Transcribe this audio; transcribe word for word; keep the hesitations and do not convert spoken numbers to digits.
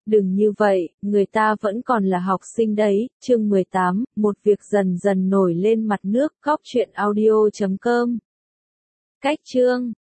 Đừng như vậy, người ta vẫn còn là học sinh đấy. Chương mười tám, một việc dần dần nổi lên mặt nước. Cóc truyện audio chấm com. Cách chương